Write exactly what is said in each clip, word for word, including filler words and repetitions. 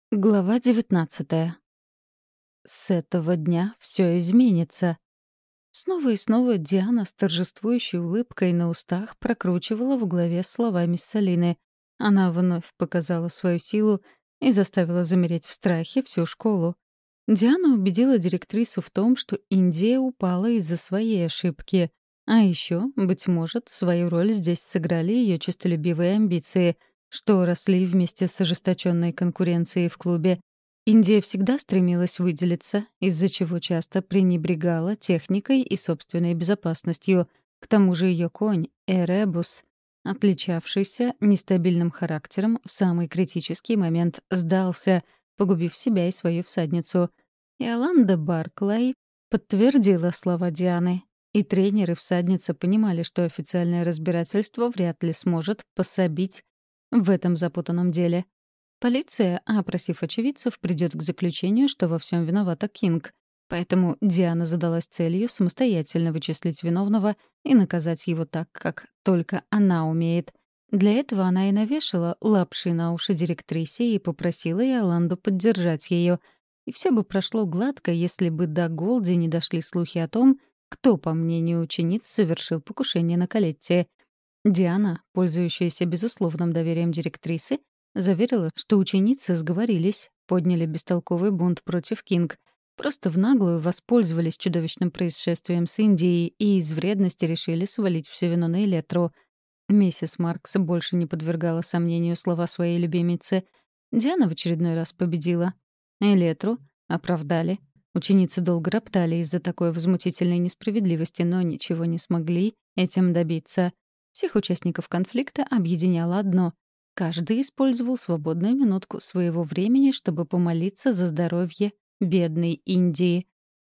Глава девятнадцатая. С этого дня все изменится. Снова и снова Диана с торжествующей улыбкой на устах прокручивала в голове слова мисс Салины. Она вновь показала свою силу и заставила замереть в страхе всю школу. Диана убедила директрису в том, что Индия упала из-за своей ошибки. А еще, быть может, свою роль здесь сыграли ее честолюбивые амбиции, что росли вместе с ожесточенной конкуренцией в клубе. Индия всегда стремилась выделиться, из-за чего часто пренебрегала техникой и собственной безопасностью. К тому же ее конь — Эребус, отличавшийся нестабильным характером, в самый критический момент сдался, погубив себя и свою всадницу. Иоланда Барклай подтвердила слова Дианы, и тренеры всадницы понимали, что официальное разбирательство вряд ли сможет пособить в этом запутанном деле. Полиция, опросив очевидцев, придет к заключению, что во всем виновата Кинг. Поэтому Диана задалась целью самостоятельно вычислить виновного и наказать его так, как только она умеет. Для этого она и навешала лапши на уши директрисе и попросила Иоланду поддержать ее. И все бы прошло гладко, если бы до Голди не дошли слухи о том, кто, по мнению учениц, совершил покушение на Калетти. Диана, пользующаяся безусловным доверием директрисы, заверила, что ученицы сговорились, подняли бестолковый бунт против Кинг, просто в наглую воспользовались чудовищным происшествием с Индией и из вредности решили свалить все вину на Элетру. Миссис Маркс больше не подвергала сомнению слова своей любимицы. Диана в очередной раз победила. Элетру оправдали. Ученицы долго роптали из-за такой возмутительной несправедливости, но ничего не смогли этим добиться. Всех участников конфликта объединяло одно — каждый использовал свободную минутку своего времени, чтобы помолиться за здоровье бедной Индии.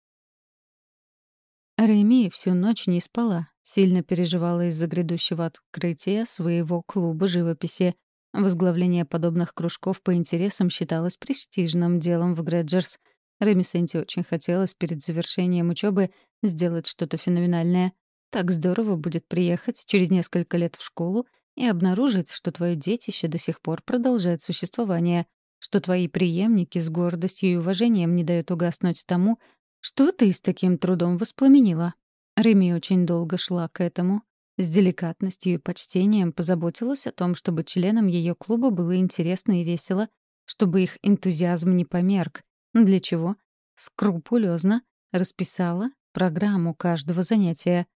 Реми всю ночь не спала, сильно переживала из-за грядущего открытия своего клуба живописи. Возглавление подобных кружков по интересам считалось престижным делом в Грэджерс. Реми Сенти очень хотелось перед завершением учебы сделать что-то феноменальное. Так здорово будет приехать через несколько лет в школу и обнаружить, что твое детище до сих пор продолжает существование, что твои преемники с гордостью и уважением не дают угаснуть тому, что ты с таким трудом воспламенила. Реми очень долго шла к этому. С деликатностью и почтением позаботилась о том, чтобы членам ее клуба было интересно и весело, чтобы их энтузиазм не померк, для чего скрупулезно расписала программу каждого занятия.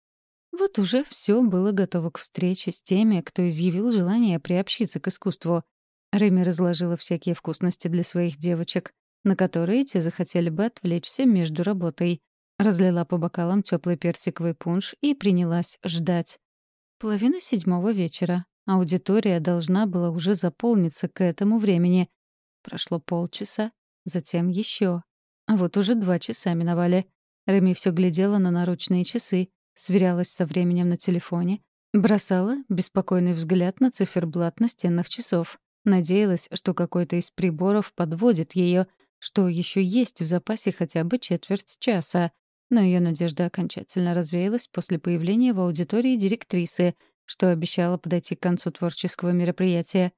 Вот уже все было готово к встрече с теми, кто изъявил желание приобщиться к искусству. Реми разложила всякие вкусности для своих девочек, на которые те захотели бы отвлечься между работой. Разлила по бокалам теплый персиковый пунш и принялась ждать. Половина седьмого вечера. Аудитория должна была уже заполниться к этому времени. Прошло полчаса, затем еще. А вот уже два часа миновали. Реми все глядела на наручные часы, сверялась со временем на телефоне, бросала беспокойный взгляд на циферблат настенных часов. Надеялась, что какой-то из приборов подводит ее, что еще есть в запасе хотя бы четверть часа. Но ее надежда окончательно развеялась после появления в аудитории директрисы, что обещала подойти к концу творческого мероприятия.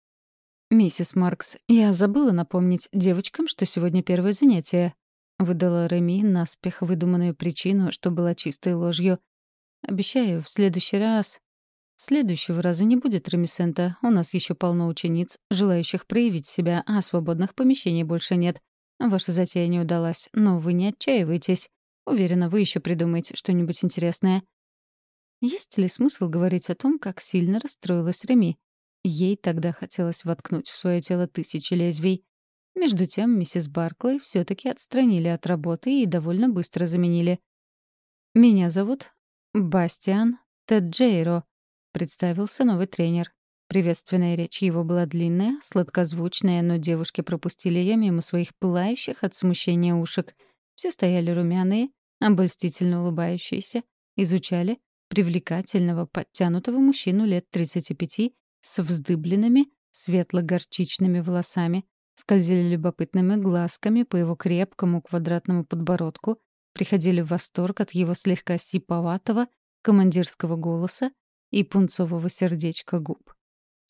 «Миссис Маркс, я забыла напомнить девочкам, что сегодня первое занятие», — выдала Реми наспех выдуманную причину, что была чистой ложью. «Обещаю, в следующий раз...» «Следующего раза не будет, Ремисента. У нас еще полно учениц, желающих проявить себя, а свободных помещений больше нет. Ваша затея не удалась, но вы не отчаивайтесь. Уверена, вы еще придумаете что-нибудь интересное». Есть ли смысл говорить о том, как сильно расстроилась Реми? Ей тогда хотелось воткнуть в свое тело тысячи лезвий. Между тем, миссис Барклey все-таки отстранили от работы и довольно быстро заменили. «Меня зовут Бастиан Теджейро», — представился новый тренер. Приветственная речь его была длинная, сладкозвучная, но девушки пропустили ее мимо своих пылающих от смущения ушек. Все стояли румяные, обольстительно улыбающиеся, изучали привлекательного, подтянутого мужчину лет тридцати пяти с вздыбленными, светло-горчичными волосами, скользили любопытными глазками по его крепкому квадратному подбородку, приходили в восторг от его слегка сиповатого командирского голоса и пунцового сердечка губ.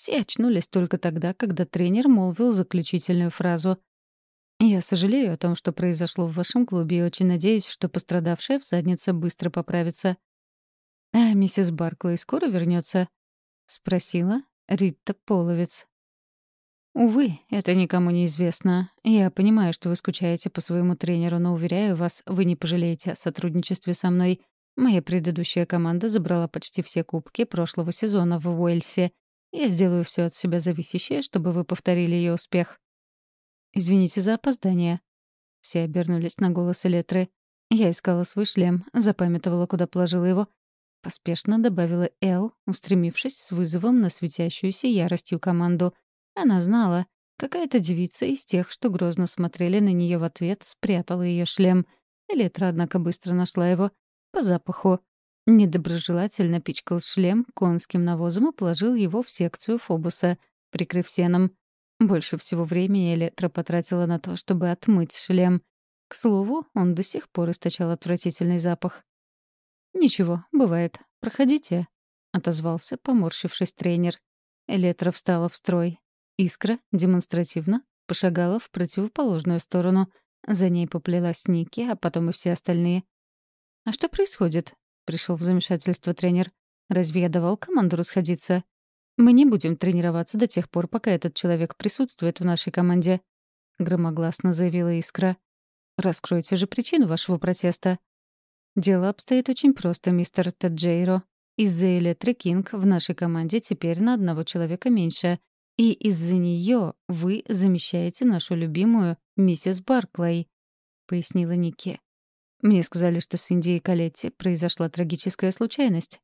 Все очнулись только тогда, когда тренер молвил заключительную фразу. «Я сожалею о том, что произошло в вашем клубе, и очень надеюсь, что пострадавшая всадница быстро поправится». «А миссис Барклey скоро вернется? Спросила Рита Половец. «Увы, это никому не известно. Я понимаю, что вы скучаете по своему тренеру, но, уверяю вас, вы не пожалеете о сотрудничестве со мной. Моя предыдущая команда забрала почти все кубки прошлого сезона в Уэльсе. Я сделаю все от себя зависящее, чтобы вы повторили ее успех». «Извините за опоздание». Все обернулись на голос Элетры. Я искала свой шлем, запамятовала, куда положила его. Поспешно добавила Эл, устремившись с вызовом на светящуюся яростью команду. Она знала, какая-то девица из тех, что грозно смотрели на нее в ответ, спрятала ее шлем. Элитра, однако, быстро нашла его. По запаху. Недоброжелательно пичкал шлем конским навозом и положил его в секцию Фобуса, прикрыв сеном. Больше всего времени Элитра потратила на то, чтобы отмыть шлем. К слову, он до сих пор источал отвратительный запах. «Ничего, бывает. Проходите», — отозвался, поморщившись тренер. Элетра встала в строй. Искра демонстративно пошагала в противоположную сторону. За ней поплелась Ники, а потом и все остальные. «А что происходит?» — пришел в замешательство тренер. «Разве я давал команду расходиться? Мы не будем тренироваться до тех пор, пока этот человек присутствует в нашей команде», — громогласно заявила Искра. «Раскройте же причину вашего протеста». «Дело обстоит очень просто, мистер Таджейро. Из-за Элетры Кинг в нашей команде теперь на одного человека меньше. И из-за нее вы замещаете нашу любимую миссис Барклey», — пояснила Ники. «Мне сказали, что с Инди и Калетти произошла трагическая случайность».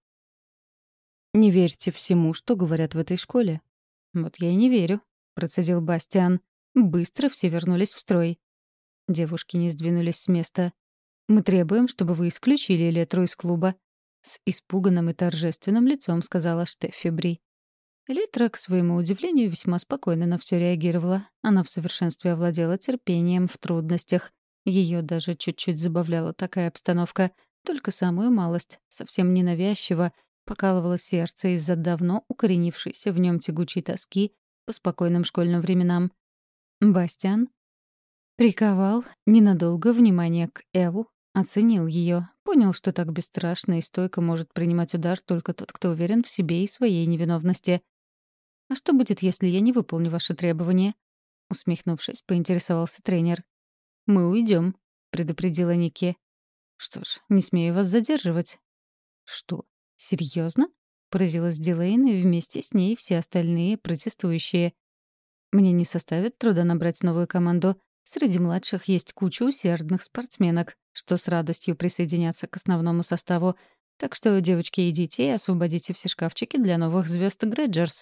«Не верьте всему, что говорят в этой школе». «Вот я и не верю», — процедил Бастиан. Быстро все вернулись в строй. Девушки не сдвинулись с места. «Мы требуем, чтобы вы исключили Элетру из клуба», — с испуганным и торжественным лицом сказала Штеффи Бри. Элетра, к своему удивлению, весьма спокойно на все реагировала. Она в совершенстве овладела терпением в трудностях. Ее даже чуть-чуть забавляла такая обстановка. Только самую малость, совсем ненавязчиво, покалывало сердце из-за давно укоренившейся в нем тягучей тоски по спокойным школьным временам. Бастиан приковал ненадолго внимание к Эл, оценил ее, понял, что так бесстрашно и стойко может принимать удар только тот, кто уверен в себе и своей невиновности. «А что будет, если я не выполню ваши требования?» Усмехнувшись, поинтересовался тренер. «Мы уйдем», — предупредила Ники. «Что ж, не смею вас задерживать». «Что, серьезно?» — поразилась Дилейн, и вместе с ней все остальные протестующие. «Мне не составит труда набрать новую команду. Среди младших есть куча усердных спортсменок, что с радостью присоединятся к основному составу. Так что, девочки, идите и освободите все шкафчики для новых звезд Грэджерс».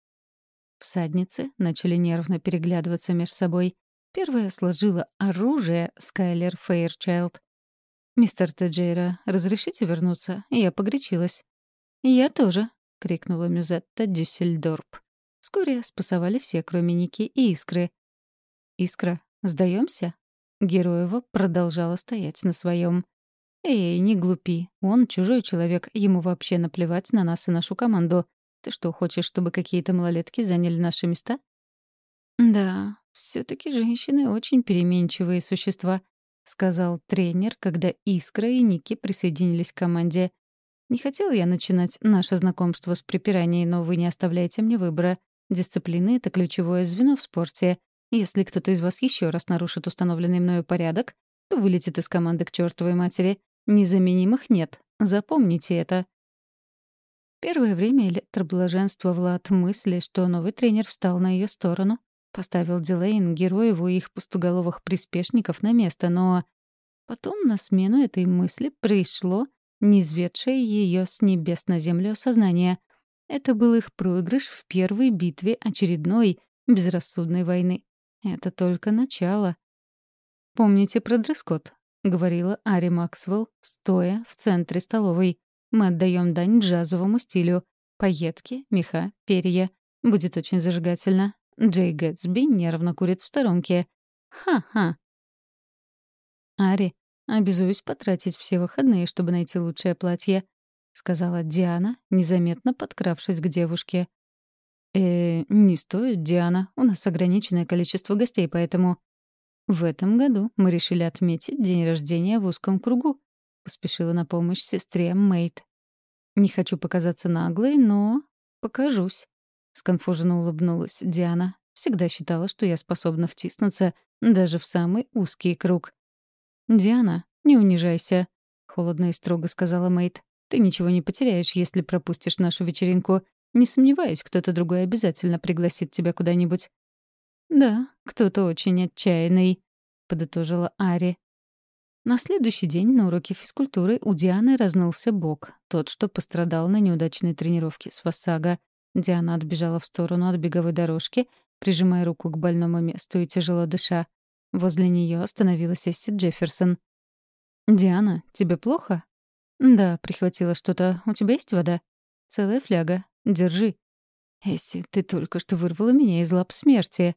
Всадницы начали нервно переглядываться между собой. Первая сложила оружие Скайлер Фейрчайлд. «Мистер Теджейра, разрешите вернуться? Я погорячилась». «Я тоже», — крикнула Мюзетта Дюссельдорп. Вскоре спасовали все, кроме Ники и Искры. «Искра, сдаемся?» Героева продолжала стоять на своем. «Эй, не глупи. Он чужой человек, ему вообще наплевать на нас и нашу команду. Ты что, хочешь, чтобы какие-то малолетки заняли наши места?» «Да, все-таки женщины очень переменчивые существа», — сказал тренер, когда Искра и Ники присоединились к команде. «Не хотел я начинать наше знакомство с припираний, но вы не оставляете мне выбора. Дисциплина — это ключевое звено в спорте. Если кто-то из вас еще раз нарушит установленный мною порядок, то вылетит из команды к чертовой матери. Незаменимых нет. Запомните это». Первое время Электра блаженствовала от мысли, что новый тренер встал на ее сторону, поставил Дилейн, Героеву и их пустоголовых приспешников на место, но потом на смену этой мысли пришло низведшее ее с небес на землю осознание. Это был их проигрыш в первой битве очередной безрассудной войны. Это только начало. «Помните про дресс-код», — говорила Ари Максвелл, стоя в центре столовой. «Мы отдаем дань джазовому стилю. Пайетки, меха, перья. Будет очень зажигательно. Джей Гэтсби нервно курит в сторонке. Ха-ха». «Ари, обязуюсь потратить все выходные, чтобы найти лучшее платье», — сказала Диана, незаметно подкравшись к девушке. «Э, не стоит, Диана. У нас ограниченное количество гостей, поэтому...» «В этом году мы решили отметить день рождения в узком кругу», — поспешила на помощь сестре Мэйд. «Не хочу показаться наглой, но покажусь», — сконфуженно улыбнулась Диана. «Всегда считала, что я способна втиснуться даже в самый узкий круг». «Диана, не унижайся», — холодно и строго сказала Мэйд. «Ты ничего не потеряешь, если пропустишь нашу вечеринку. Не сомневаюсь, кто-то другой обязательно пригласит тебя куда-нибудь». «Да, кто-то очень отчаянный», — подытожила Ари. На следующий день на уроке физкультуры у Дианы разнылся бок, тот, что пострадал на неудачной тренировке с Вассага. Диана отбежала в сторону от беговой дорожки, прижимая руку к больному месту и тяжело дыша. Возле нее остановилась Эсси Джефферсон. «Диана, тебе плохо?» «Да, прихватила что-то. У тебя есть вода?» «Целая фляга. Держи». «Эсси, ты только что вырвала меня из лап смерти».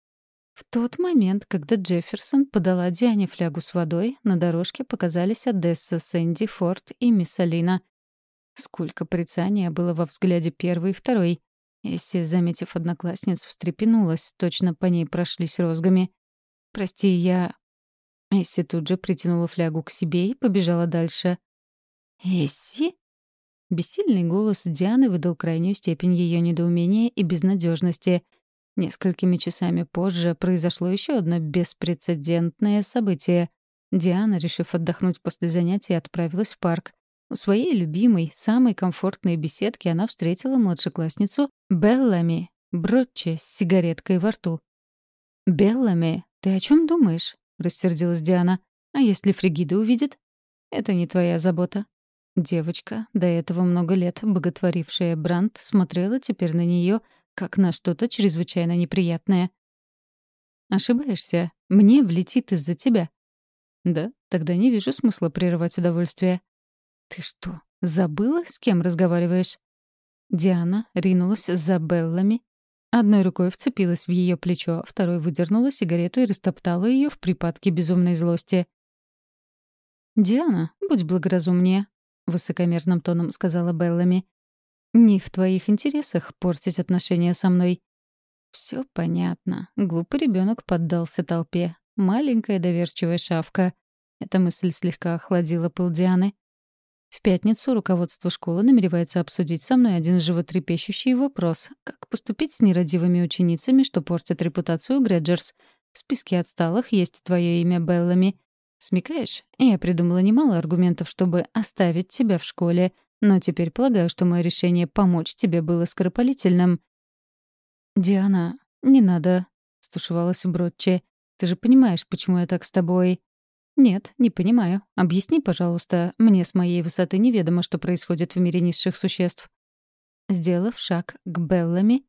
В тот момент, когда Джефферсон подала Диане флягу с водой, на дорожке показались Одесса, Сэнди, Форд и мисс Алина. Сколько порицания было во взгляде первой и второй. Эсси, заметив одноклассниц, встрепенулась, точно по ней прошлись розгами. «Прости, я...» Эсси тут же притянула флягу к себе и побежала дальше. «Эсси?» Бессильный голос Дианы выдал крайнюю степень ее недоумения и безнадежности. Несколькими часами позже произошло еще одно беспрецедентное событие. Диана, решив отдохнуть после занятий, отправилась в парк. У своей любимой, самой комфортной беседки она встретила младшеклассницу Беллами Бротче с сигареткой во рту. «Беллами, ты о чем думаешь?» — рассердилась Диана. «А если Фригида увидит?» «Это не твоя забота». Девочка, до этого много лет боготворившая Брандт, смотрела теперь на нее как на что-то чрезвычайно неприятное. «Ошибаешься. Мне влетит из-за тебя». «Да, тогда не вижу смысла прерывать удовольствие». «Ты что, забыла, с кем разговариваешь?» Диана ринулась за Беллами. Одной рукой вцепилась в ее плечо, второй выдернула сигарету и растоптала ее в припадке безумной злости. «Диана, будь благоразумнее», — высокомерным тоном сказала Беллами. «Не в твоих интересах портить отношения со мной». Все понятно. Глупый ребенок поддался толпе. Маленькая доверчивая шавка. Эта мысль слегка охладила пыл Дианы. В пятницу руководство школы намеревается обсудить со мной один животрепещущий вопрос: как поступить с нерадивыми ученицами, что портят репутацию Грэджерс. В списке отсталых есть твое имя Беллами. Смекаешь? Я придумала немало аргументов, чтобы оставить тебя в школе, но теперь полагаю, что мое решение помочь тебе было скоропалительным. «Диана, не надо», — стушевалась Бродче. «Ты же понимаешь, почему я так с тобой?» «Нет, не понимаю. Объясни, пожалуйста. Мне с моей высоты неведомо, что происходит в мире низших существ». Сделав шаг к Беллами,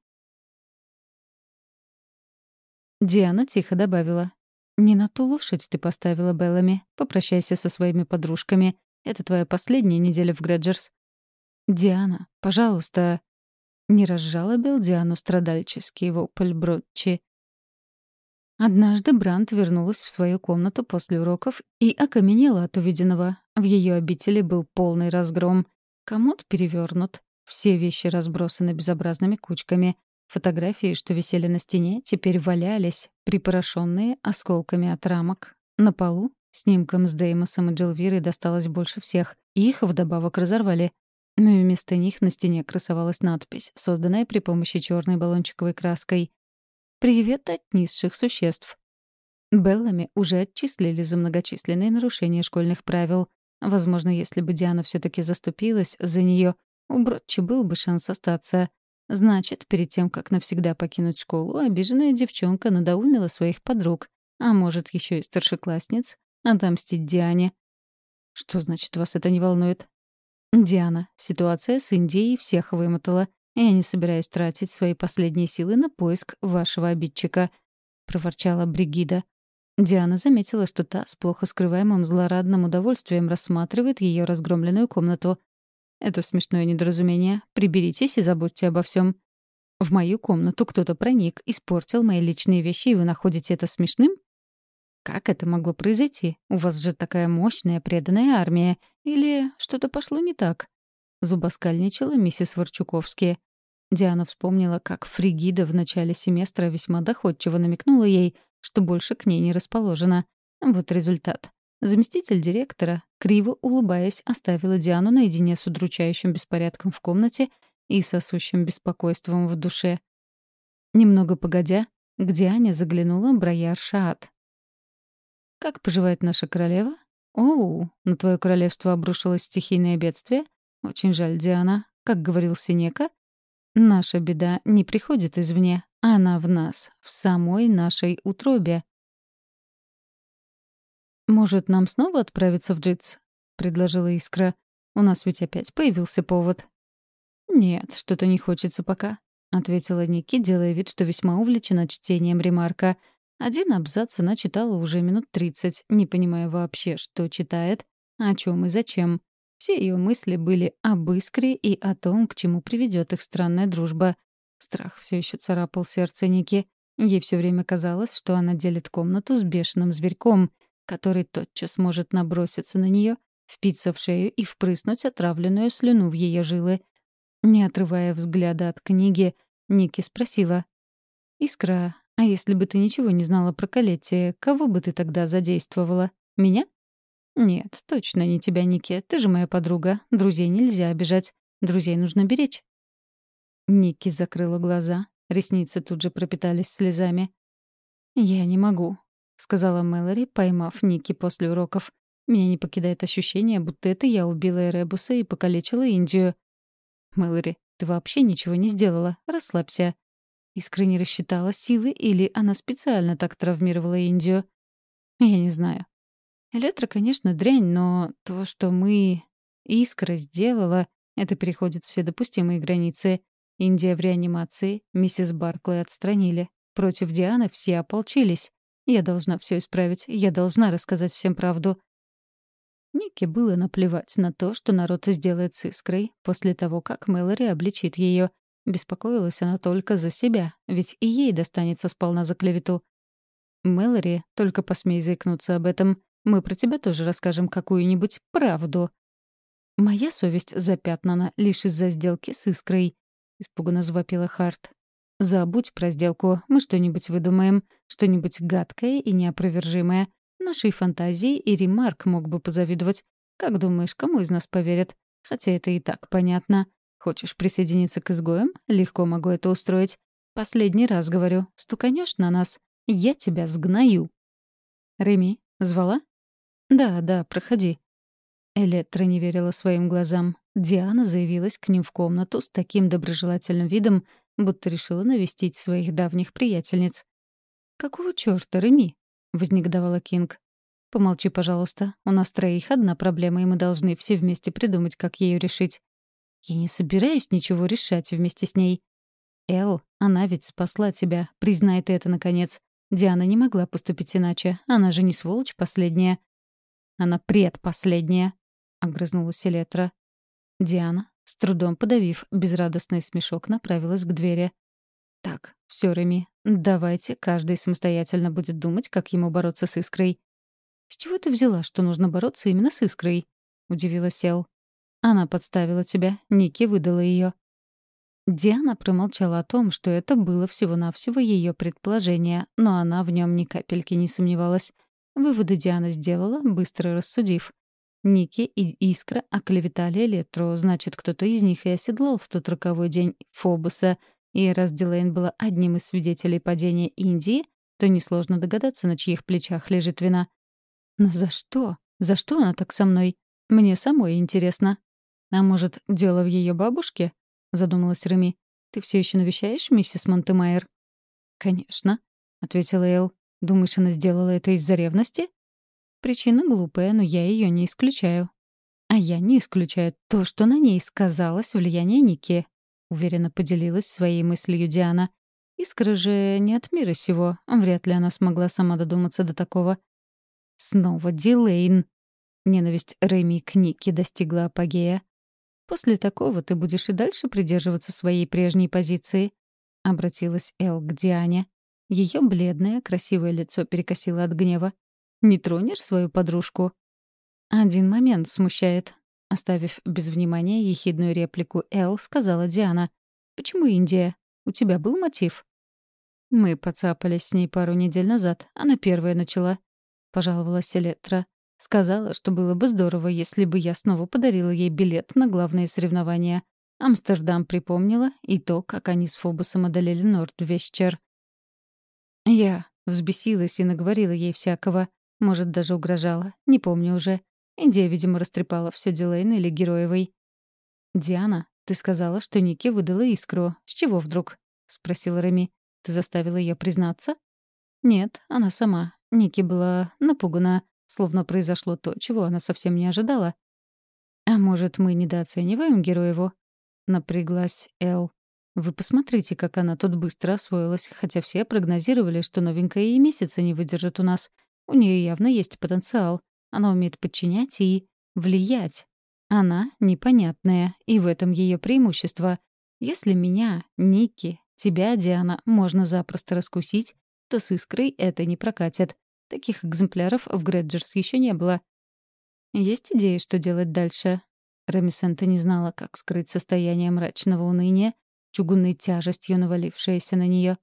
Диана тихо добавила. «Не на ту лошадь ты поставила, Беллами. Попрощайся со своими подружками. Это твоя последняя неделя в Грэджерс». «Диана, пожалуйста». Не разжалобил Диану страдальческий вопль Бродчи. Однажды Брандт вернулась в свою комнату после уроков и окаменела от увиденного. В ее обители был полный разгром. Комод перевернут. Все вещи разбросаны безобразными кучками. Фотографии, что висели на стене, теперь валялись, припорошенные осколками от рамок. На полу снимкам с Деймосом и Джилвирой досталось больше всех. И их вдобавок разорвали. Но вместо них на стене красовалась надпись, созданная при помощи черной баллончиковой краской. «Привет от низших существ». Беллами уже отчислили за многочисленные нарушения школьных правил. Возможно, если бы Диана все-таки заступилась за нее, у Бродчи был бы шанс остаться. Значит, перед тем, как навсегда покинуть школу, обиженная девчонка надоумила своих подруг, а может, еще и старшеклассниц, отомстить Диане. «Что значит, вас это не волнует?» «Диана, ситуация с Индией всех вымотала. Я не собираюсь тратить свои последние силы на поиск вашего обидчика», — проворчала Бригида. Диана заметила, что та с плохо скрываемым злорадным удовольствием рассматривает ее разгромленную комнату. «Это смешное недоразумение. Приберитесь и забудьте обо всем. В мою комнату кто-то проник, испортил мои личные вещи, и вы находите это смешным? Как это могло произойти? У вас же такая мощная, преданная армия. Или что-то пошло не так?» — зубоскальничала миссис Ворчуковски. Диана вспомнила, как Фригида в начале семестра весьма доходчиво намекнула ей, что больше к ней не расположена. Вот результат. Заместитель директора, криво улыбаясь, оставила Диану наедине с удручающим беспорядком в комнате и сосущим беспокойством в душе. Немного погодя, к Диане заглянула Брояр Шаат. «Как поживает наша королева?» «Оу, на твое королевство обрушилось стихийное бедствие? Очень жаль, Диана. Как говорил Сенека, наша беда не приходит извне, она в нас, в самой нашей утробе». «Может, нам снова отправиться в Джитс?» — предложила Искра. «У нас ведь опять появился повод». «Нет, что-то не хочется пока», — ответила Ники, делая вид, что весьма увлечена чтением ремарка. Один абзац она читала уже минут тридцать, не понимая вообще, что читает, о чем и зачем. Все ее мысли были об Искре и о том, к чему приведет их странная дружба. Страх все еще царапал сердце Ники. Ей все время казалось, что она делит комнату с бешеным зверьком, который тотчас может наброситься на нее, впиться в шею и впрыснуть отравленную слюну в ее жилы. Не отрывая взгляда от книги, Ники спросила: «Искра, а если бы ты ничего не знала про Калетти, кого бы ты тогда задействовала? Меня?» «Нет, точно не тебя, Ники. Ты же моя подруга. Друзей нельзя обижать. Друзей нужно беречь». Ники закрыла глаза. Ресницы тут же пропитались слезами. «Я не могу», — сказала Мэлори, поймав Ники после уроков. «Меня не покидает ощущение, будто это я убила Эребуса и покалечила Индию». «Мэлори, ты вообще ничего не сделала. Расслабься». Искра не рассчитала силы, или она специально так травмировала Индию? Я не знаю. Электро, конечно, дрянь, но то, что мы... Искра сделала, это переходит все допустимые границы. Индия в реанимации, миссис Барклey отстранили. Против Дианы все ополчились. Я должна все исправить, я должна рассказать всем правду. Нике было наплевать на то, что народ сделает с Искрой после того, как Мэлори обличит ее. Беспокоилась она только за себя, ведь и ей достанется сполна за клевету. «Мэлори, только посмей заикнуться об этом. Мы про тебя тоже расскажем какую-нибудь правду». «Моя совесть запятнана лишь из-за сделки с Искрой», — испуганно завопила Харт. «Забудь про сделку. Мы что-нибудь выдумаем. Что-нибудь гадкое и неопровержимое. Нашей фантазии и Ремарк мог бы позавидовать. Как думаешь, кому из нас поверят? Хотя это и так понятно. Хочешь присоединиться к изгоям? Легко могу это устроить. Последний раз говорю. Стуканешь на нас? Я тебя сгною». «Реми, звала?» «Да, да, проходи». Электра не верила своим глазам. Диана заявилась к ним в комнату с таким доброжелательным видом, будто решила навестить своих давних приятельниц. «Какого чёрта, Реми?» — вознегодовала Кинг. «Помолчи, пожалуйста. У нас троих одна проблема, и мы должны все вместе придумать, как её решить». «Я не собираюсь ничего решать вместе с ней». «Эл, она ведь спасла тебя. Признай ты это, наконец. Диана не могла поступить иначе. Она же не сволочь последняя». «Она предпоследняя», — огрызнулась Электра. Диана, с трудом подавив безрадостный смешок, направилась к двери. «Так, всё, Реми, давайте каждый самостоятельно будет думать, как ему бороться с Искрой». «С чего ты взяла, что нужно бороться именно с Искрой?» — удивилась Эл. «Она подставила тебя, Ники выдала её». Диана промолчала о том, что это было всего-навсего её предположение, но она в нём ни капельки не сомневалась. Выводы Диана сделала, быстро рассудив. Ники и Искра оклеветали Электру, значит, кто-то из них и оседлал в тот роковой день Фобуса, и раз Дилейн была одним из свидетелей падения Индии, то несложно догадаться, на чьих плечах лежит вина. «Но за что? За что она так со мной? Мне самой интересно». «А может, дело в её бабушке?» — задумалась Реми. «Ты всё ещё навещаешь миссис Монтемайер?» «Конечно», — ответила Эл. «Думаешь, она сделала это из-за ревности?» «Причина глупая, но я её не исключаю». «А я не исключаю то, что на ней сказалось влияние Ники», — уверенно поделилась своей мыслью Диана. «Искра же не от мира сего. Вряд ли она смогла сама додуматься до такого». «Снова Дилейн». Ненависть Реми к Нике достигла апогея. «После такого ты будешь и дальше придерживаться своей прежней позиции», — обратилась Эл к Диане. Ее бледное, красивое лицо перекосило от гнева. «Не тронешь свою подружку?» «Один момент смущает», — оставив без внимания ехидную реплику Эл, сказала Диана. Почему Индия? У тебя был мотив?» «Мы поцапались с ней пару недель назад. Она первая начала», — пожаловалась Электра. «Сказала, что было бы здорово, если бы я снова подарила ей билет на главные соревнования. Амстердам припомнила и то, как они с Фобосом одолели Нордвещер. Я взбесилась и наговорила ей всякого. Может, даже угрожала. Не помню уже. Индия, видимо, растрепала все Дилейн или Героевой. «Диана, ты сказала, что Ники выдала искру. С чего вдруг?» — спросила Реми. «Ты заставила ее признаться?» «Нет, она сама. Ники была напугана, словно произошло то, чего она совсем не ожидала». «А может, мы недооцениваем Героеву?» — напряглась Эл. «Вы посмотрите, как она тут быстро освоилась, хотя все прогнозировали, что новенькая и месяца не выдержит у нас. У нее явно есть потенциал. Она умеет подчинять и влиять. Она непонятная, и в этом ее преимущество. Если меня, Ники, тебя, Диана, можно запросто раскусить, то с Искрой это не прокатит. Таких экземпляров в Грэджерс еще не было. Есть идеи, что делать дальше?» Ремисента не знала, как скрыть состояние мрачного уныния, чугунной тяжестью навалившееся на нее.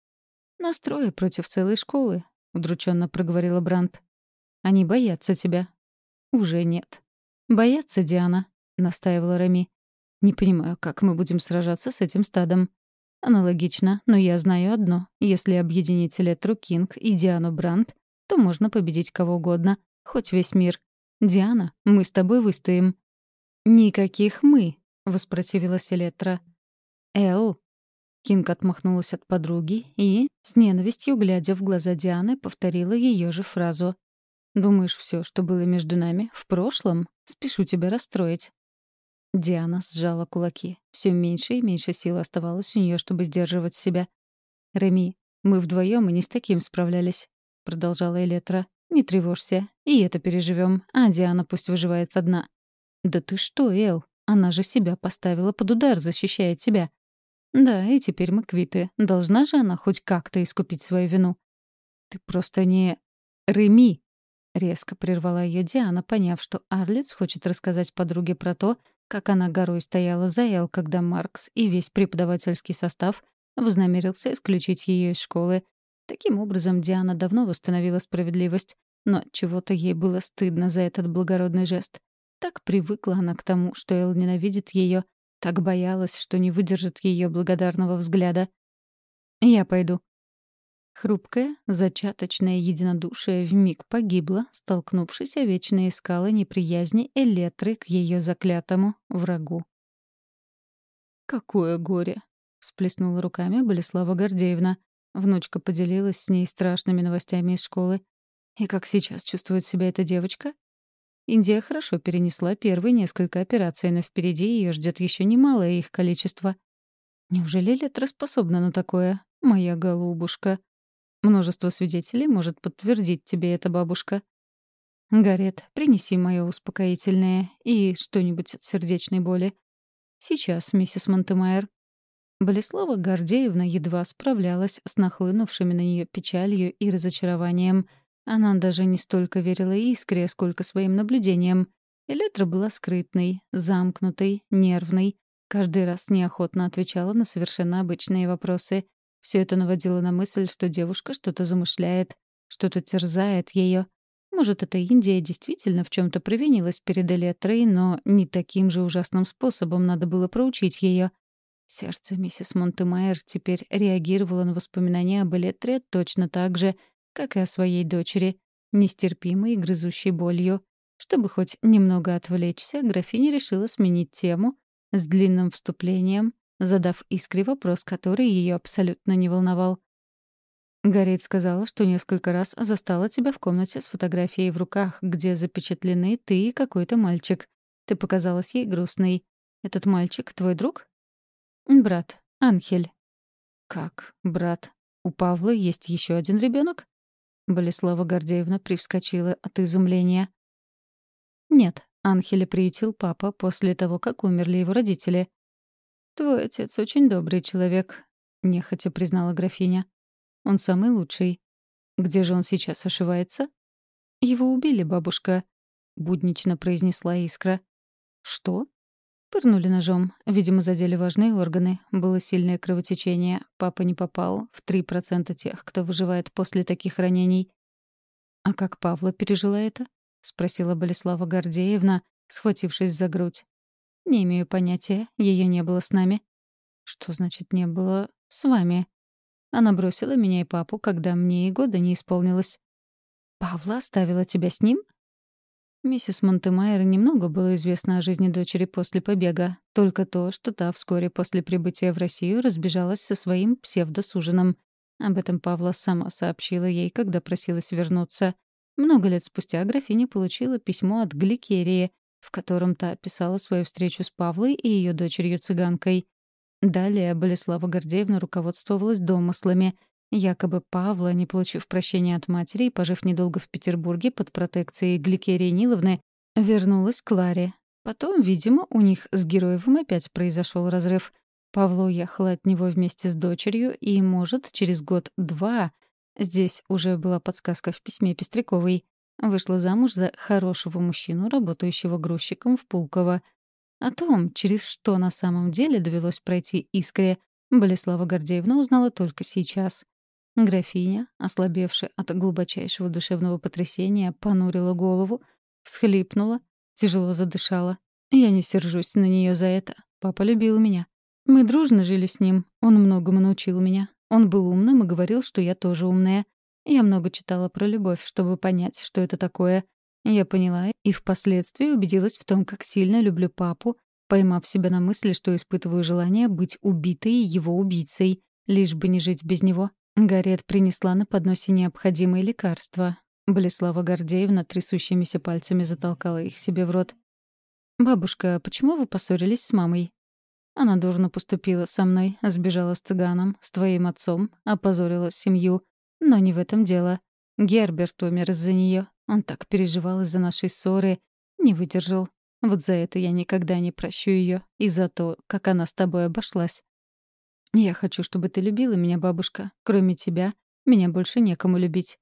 «Настроя против целой школы», — удрученно проговорила Брандт. «Они боятся тебя». «Уже нет». «Боятся, Диана», — настаивала Реми. «Не понимаю, как мы будем сражаться с этим стадом». «Аналогично, но я знаю одно. Если объединить Элетру Кинг и Диану Брандт, то можно победить кого угодно, хоть весь мир. Диана, мы с тобой выстоим». «Никаких «мы», — воспротивилась Элетра. «Эл». Кинг отмахнулась от подруги и, с ненавистью глядя в глаза Дианы, повторила ее же фразу. «Думаешь, все, что было между нами, в прошлом? Спешу тебя расстроить». Диана сжала кулаки. Все меньше и меньше сил оставалось у нее, чтобы сдерживать себя. «Реми, мы вдвоем и не с таким справлялись», — продолжала Элетра. «Не тревожься, и это переживем, а Диана пусть выживает одна». «Да ты что, Эл? Она же себя поставила под удар, защищая тебя». «Да, и теперь мы квиты. Должна же она хоть как-то искупить свою вину». «Ты просто не... Реми!» — резко прервала ее Диана, поняв, что Арлиц хочет рассказать подруге про то, как она горой стояла за Эл, когда Маркс и весь преподавательский состав вознамерился исключить ее из школы. Таким образом, Диана давно восстановила справедливость, но чего-то ей было стыдно за этот благородный жест. Так привыкла она к тому, что Эл ненавидит ее, так боялась, что не выдержит ее благодарного взгляда. «Я пойду». Хрупкое, зачаточное единодушие вмиг погибло, столкнувшись о вечные скалы неприязни Элетры к ее заклятому врагу. «Какое горе!» — всплеснула руками Болеслава Гордеевна. Внучка поделилась с ней страшными новостями из школы. И как сейчас чувствует себя эта девочка? Индия хорошо перенесла первые несколько операций, но впереди ее ждет еще немалое их количество. Неужели Летра способна на такое, моя голубушка? Множество свидетелей может подтвердить тебе это, бабушка. Гарет, принеси мое успокоительное и что-нибудь от сердечной боли. Сейчас, миссис Монтемайер. Болеслава Гордеевна едва справлялась с нахлынувшими на нее печалью и разочарованием. Она даже не столько верила Искре, сколько своим наблюдениям. Электра была скрытной, замкнутой, нервной. Каждый раз неохотно отвечала на совершенно обычные вопросы. Все это наводило на мысль, что девушка что-то замышляет, что-то терзает ее. Может, эта Индия действительно в чем-то провинилась перед Элетрой, но не таким же ужасным способом надо было проучить ее. Сердце миссис Монтемайер теперь реагировало на воспоминания об Элетре точно так же, как и о своей дочери, нестерпимой и грызущей болью. Чтобы хоть немного отвлечься, графиня решила сменить тему с длинным вступлением, задав Искре вопрос, который ее абсолютно не волновал. «Гарриет сказала, что несколько раз застала тебя в комнате с фотографией в руках, где запечатлены ты и какой-то мальчик. Ты показалась ей грустной. Этот мальчик — твой друг?» «Брат. Анхель». «Как, брат? У Павла есть еще один ребенок?» Болеслава Гордеевна привскочила от изумления. «Нет, Анхеля приютил папа после того, как умерли его родители». «Твой отец очень добрый человек», — нехотя признала графиня. «Он самый лучший. Где же он сейчас ошивается?» «Его убили, бабушка», — буднично произнесла Искра. «Что?» Пырнули ножом. Видимо, задели важные органы. Было сильное кровотечение. Папа не попал в три процента тех, кто выживает после таких ранений. «А как Павла пережила это?» — спросила Болеслава Гордеевна, схватившись за грудь. «Не имею понятия. Ее не было с нами». «Что значит «не было с вами»?» Она бросила меня и папу, когда мне и года не исполнилось. «Павла оставила тебя с ним?» Миссис Монтемайер немного было известно о жизни дочери после побега. Только то, что та вскоре после прибытия в Россию разбежалась со своим псевдосуженым. Об этом Павла сама сообщила ей, когда просилась вернуться. Много лет спустя графиня получила письмо от Гликерии, в котором та описала свою встречу с Павлой и ее дочерью-цыганкой. Далее Болеслава Гордеевна руководствовалась домыслами. Якобы Павла, не получив прощения от матери и пожив недолго в Петербурге под протекцией Гликерии Ниловны, вернулась к Ларе. Потом, видимо, у них с Героевым опять произошел разрыв. Павла уехала от него вместе с дочерью, и, может, через год-два, здесь уже была подсказка в письме Пестряковой, вышла замуж за хорошего мужчину, работающего грузчиком в Пулково. О том, через что на самом деле довелось пройти Искре, Болеслава Гордеевна узнала только сейчас. Графиня, ослабевшая от глубочайшего душевного потрясения, понурила голову, всхлипнула, тяжело задышала. Я не сержусь на нее за это. Папа любил меня. Мы дружно жили с ним. Он многому научил меня. Он был умным и говорил, что я тоже умная. Я много читала про любовь, чтобы понять, что это такое. Я поняла и впоследствии убедилась в том, как сильно люблю папу, поймав себя на мысли, что испытываю желание быть убитой его убийцей, лишь бы не жить без него. Гарриет принесла на подносе необходимые лекарства. Болеслава Гордеевна трясущимися пальцами затолкала их себе в рот. «Бабушка, почему вы поссорились с мамой?» «Она дурно поступила со мной, сбежала с цыганом, с твоим отцом, опозорила семью. Но не в этом дело. Герберт умер из-за нее. Он так переживал из-за нашей ссоры. Не выдержал. Вот за это я никогда не прощу ее. И за то, как она с тобой обошлась. Я хочу, чтобы ты любила меня, бабушка. Кроме тебя, меня больше некому любить».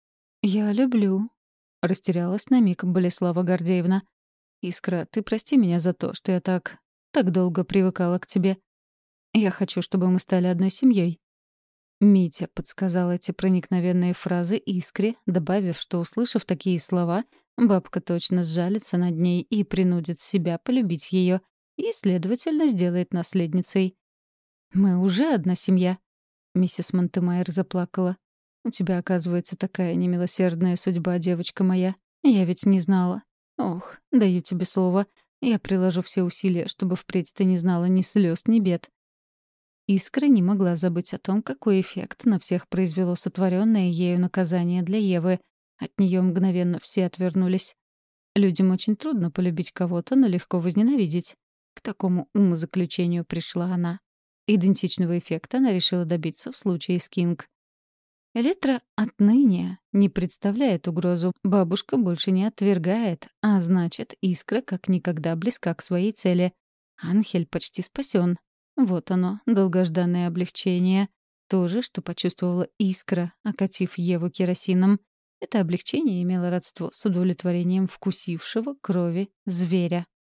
«Я люблю», — растерялась на миг Болеслава Гордеевна. «Искра, ты прости меня за то, что я так... так долго привыкала к тебе. Я хочу, чтобы мы стали одной семьей». Митя подсказал эти проникновенные фразы Искре, добавив, что, услышав такие слова, бабка точно сжалится над ней и принудит себя полюбить ее, и, следовательно, сделает наследницей. «Мы уже одна семья», — миссис Монтемайер заплакала. «У тебя, оказывается, такая немилосердная судьба, девочка моя. Я ведь не знала. Ох, даю тебе слово. Я приложу все усилия, чтобы впредь ты не знала ни слез, ни бед». Искра не могла забыть о том, какой эффект на всех произвело сотворенное ею наказание для Евы. От нее мгновенно все отвернулись. Людям очень трудно полюбить кого-то, но легко возненавидеть. К такому умозаключению пришла она. Идентичного эффекта она решила добиться в случае с Кинг. Электра отныне не представляет угрозу. Бабушка больше не отвергает, а значит, Искра как никогда близка к своей цели. Анхель почти спасен. Вот оно, долгожданное облегчение. То же, что почувствовала Искра, окатив Еву керосином. Это облегчение имело родство с удовлетворением вкусившего крови зверя.